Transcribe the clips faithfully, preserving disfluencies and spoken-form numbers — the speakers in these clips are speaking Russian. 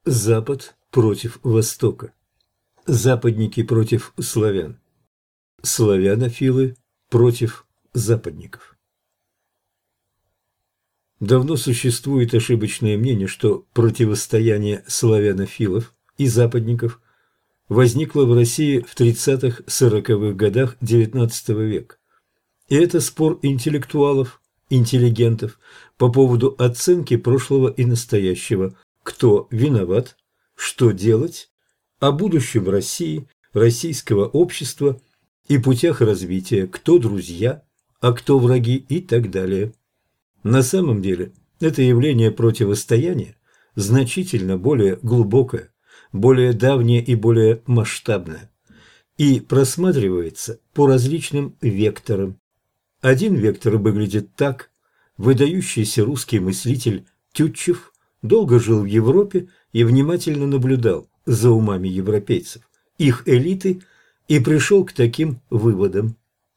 Запад против Востока. Западники против славян. Славянофилы против западников. Давно существует ошибочное мнение, что противостояние славянофилов и западников возникло в России в тридцатых-сороковых годах девятнадцатого века. И это спор интеллектуалов, интеллигентов по поводу оценки прошлого и настоящего, кто виноват, что делать, о будущем России, российского общества и путях развития, кто друзья, а кто враги и так далее. На самом деле это явление противостояния значительно более глубокое, более давнее и более масштабное, и просматривается по различным векторам. Один вектор выглядит так: выдающийся русский мыслитель Тютчев долго жил в Европе и внимательно наблюдал за умами европейцев, их элиты, и пришел к таким выводам.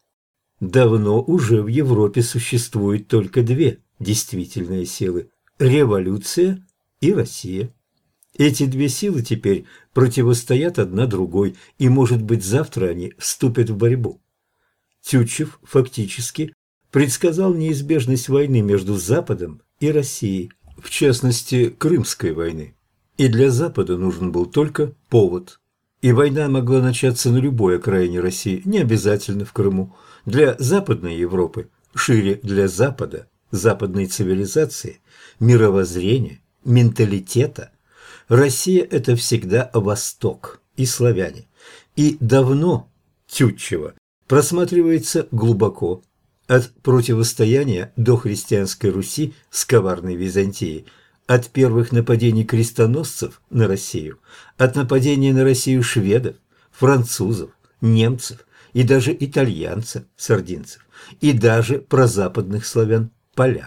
Давно уже в Европе существует только две действительные силы – революция и Россия. Эти две силы теперь противостоят одна другой, и, может быть, завтра они вступят в борьбу. Тютчев фактически предсказал неизбежность войны между Западом и Россией, в частности, Крымской войны. И для Запада нужен был только повод. И война могла начаться на любой окраине России, не обязательно в Крыму. Для Западной Европы, шире для Запада, западной цивилизации, мировоззрения, менталитета, Россия – это всегда Восток и славяне. И давно Тютчева просматривается глубоко. От противостояния до христианской Руси с коварной Византией, от первых нападений крестоносцев на Россию, от нападения на Россию шведов, французов, немцев и даже итальянцев, сардинцев, и даже прозападных славян, поляков.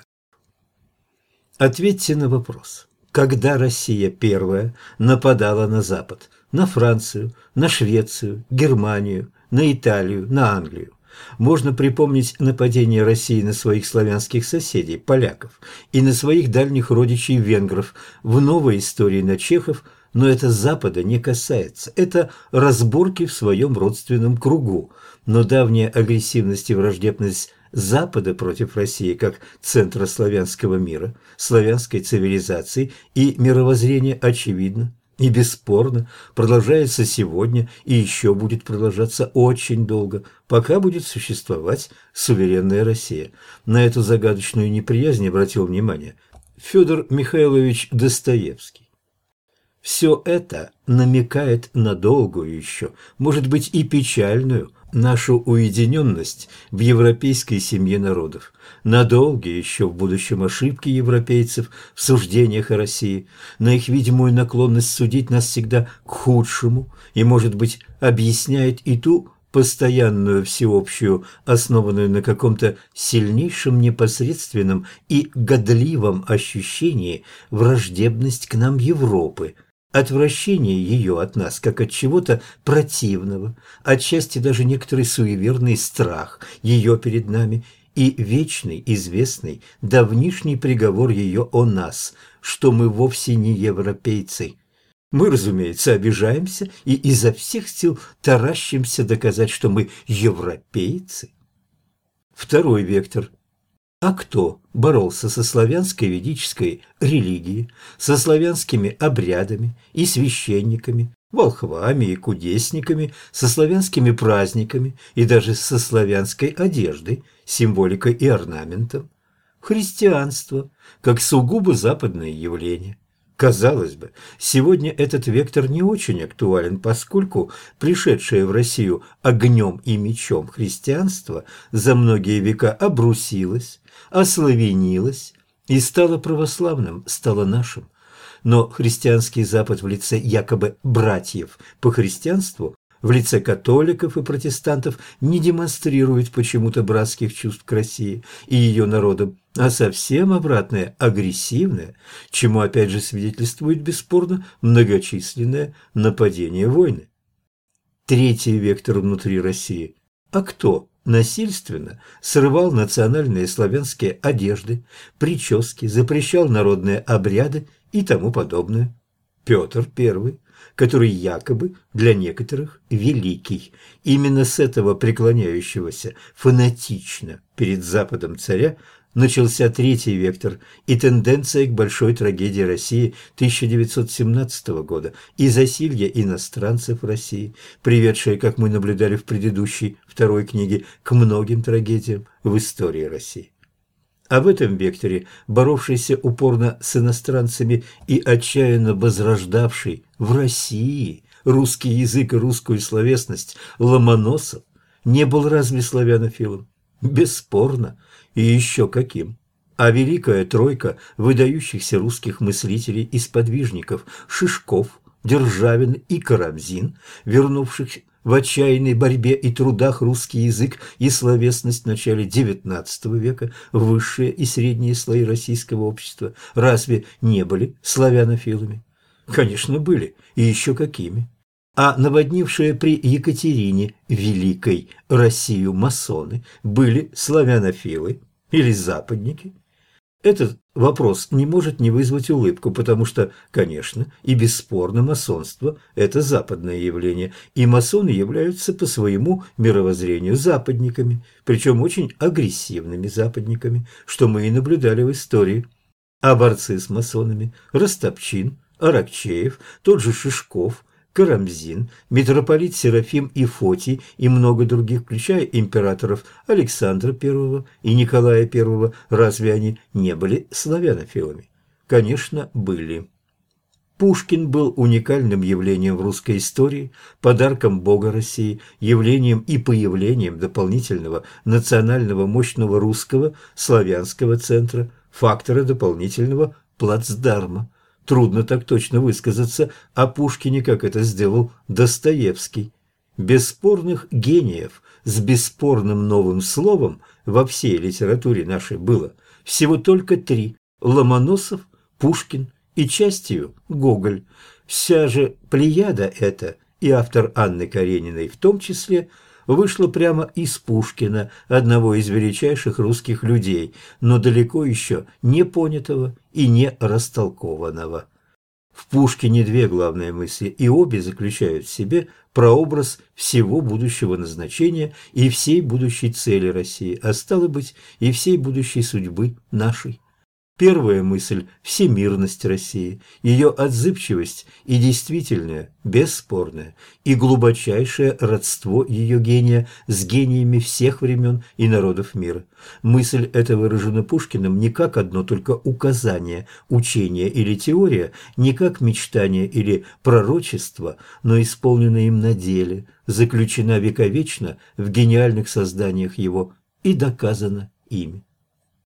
Ответьте на вопрос, когда Россия первая нападала на Запад, на Францию, на Швецию, Германию, на Италию, на Англию? Можно припомнить нападение России на своих славянских соседей, поляков, и на своих дальних родичей венгров, в новой истории на чехов, но это Запада не касается. Это разборки в своем родственном кругу. Но давняя агрессивность и враждебность Запада против России как центра славянского мира, славянской цивилизации и мировоззрения очевидна и бесспорно продолжается сегодня и еще будет продолжаться очень долго, пока будет существовать суверенная Россия. На эту загадочную неприязнь обратил внимание Федор Михайлович Достоевский. Все это намекает на долгую еще, может быть и печальную, нашу уединенность в европейской семье народов, на долгие еще в будущем ошибки европейцев в суждениях о России, на их видимую наклонность судить нас всегда к худшему и, может быть, объясняет и ту постоянную всеобщую, основанную на каком-то сильнейшем непосредственном и годливом ощущении враждебность к нам Европы, отвращение ее от нас, как от чего-то противного, отчасти даже некоторый суеверный страх ее перед нами и вечный, известный, давнишний приговор ее о нас, что мы вовсе не европейцы. Мы, разумеется, обижаемся и изо всех сил таращимся доказать, что мы европейцы. Второй вектор. А кто боролся со славянской ведической религией, со славянскими обрядами и священниками, волхвами и кудесниками, со славянскими праздниками и даже со славянской одеждой, символикой и орнаментом? Христианство, как сугубо западное явление. Казалось бы, сегодня этот вектор не очень актуален, поскольку пришедшее в Россию огнем и мечом христианство за многие века обрусилось, ославянилось и стало православным, стало нашим. Но христианский Запад в лице якобы братьев по христианству, в лице католиков и протестантов, не демонстрирует почему-то братских чувств к России и ее народам, а совсем обратное, агрессивное, чему опять же свидетельствует бесспорно многочисленное нападение войны. Третий вектор внутри России. А кто насильственно срывал национальные славянские одежды, прически, запрещал народные обряды и тому подобное? Петр Первый, который якобы для некоторых великий. Именно с этого преклоняющегося фанатично перед Западом царя начался третий вектор и тенденция к большой трагедии России тысяча девятьсот семнадцатого года и засилья иностранцев в России, приведшее, как мы наблюдали в предыдущей второй книге, к многим трагедиям в истории России. А в этом векторе, боровшийся упорно с иностранцами и отчаянно возрождавший в России русский язык и русскую словесность Ломоносов, не был разве славянофилом? Бесспорно, и еще каким. А великая тройка выдающихся русских мыслителей и сподвижников Шишков, Державин и Карамзин, вернувших в отчаянной борьбе и трудах русский язык и словесность в начале девятнадцатого века в высшие и средние слои российского общества, разве не были славянофилами? Конечно, были, и еще какими. А наводнившие при Екатерине Великой Россию масоны были славянофилы или западники? Этот вопрос не может не вызвать улыбку, потому что, конечно, и бесспорно масонство – это западное явление, и масоны являются по своему мировоззрению западниками, причем очень агрессивными западниками, что мы и наблюдали в истории. А борцы с масонами – Растопчин, Аракчеев, тот же Шишков, Карамзин, митрополит Серафим и Фотий и много других, включая императоров Александра Первого и Николая Первого, разве они не были славянофилами? Конечно, были. Пушкин был уникальным явлением в русской истории, подарком Бога России, явлением и появлением дополнительного национального мощного русского славянского центра, фактора дополнительного плацдарма. Трудно так точно высказаться о Пушкине, как это сделал Достоевский. Бесспорных гениев с бесспорным новым словом во всей литературе нашей было всего только три – Ломоносов, Пушкин и частью Гоголь. Вся же плеяда эта, и автор Анны Карениной в том числе, вышла прямо из Пушкина, одного из величайших русских людей, но далеко еще не понятого и не растолкованного. В Пушкине две главные мысли, и обе заключают в себе прообраз всего будущего назначения и всей будущей цели России, а стало быть, и всей будущей судьбы нашей. Первая мысль – всемирность России, ее отзывчивость и действительное, бесспорное и глубочайшее родство ее гения с гениями всех времен и народов мира. Мысль эта выражена Пушкиным не как одно только указание, учение или теория, не как мечтание или пророчество, но исполнена им на деле, заключена вековечно в гениальных созданиях его и доказана ими.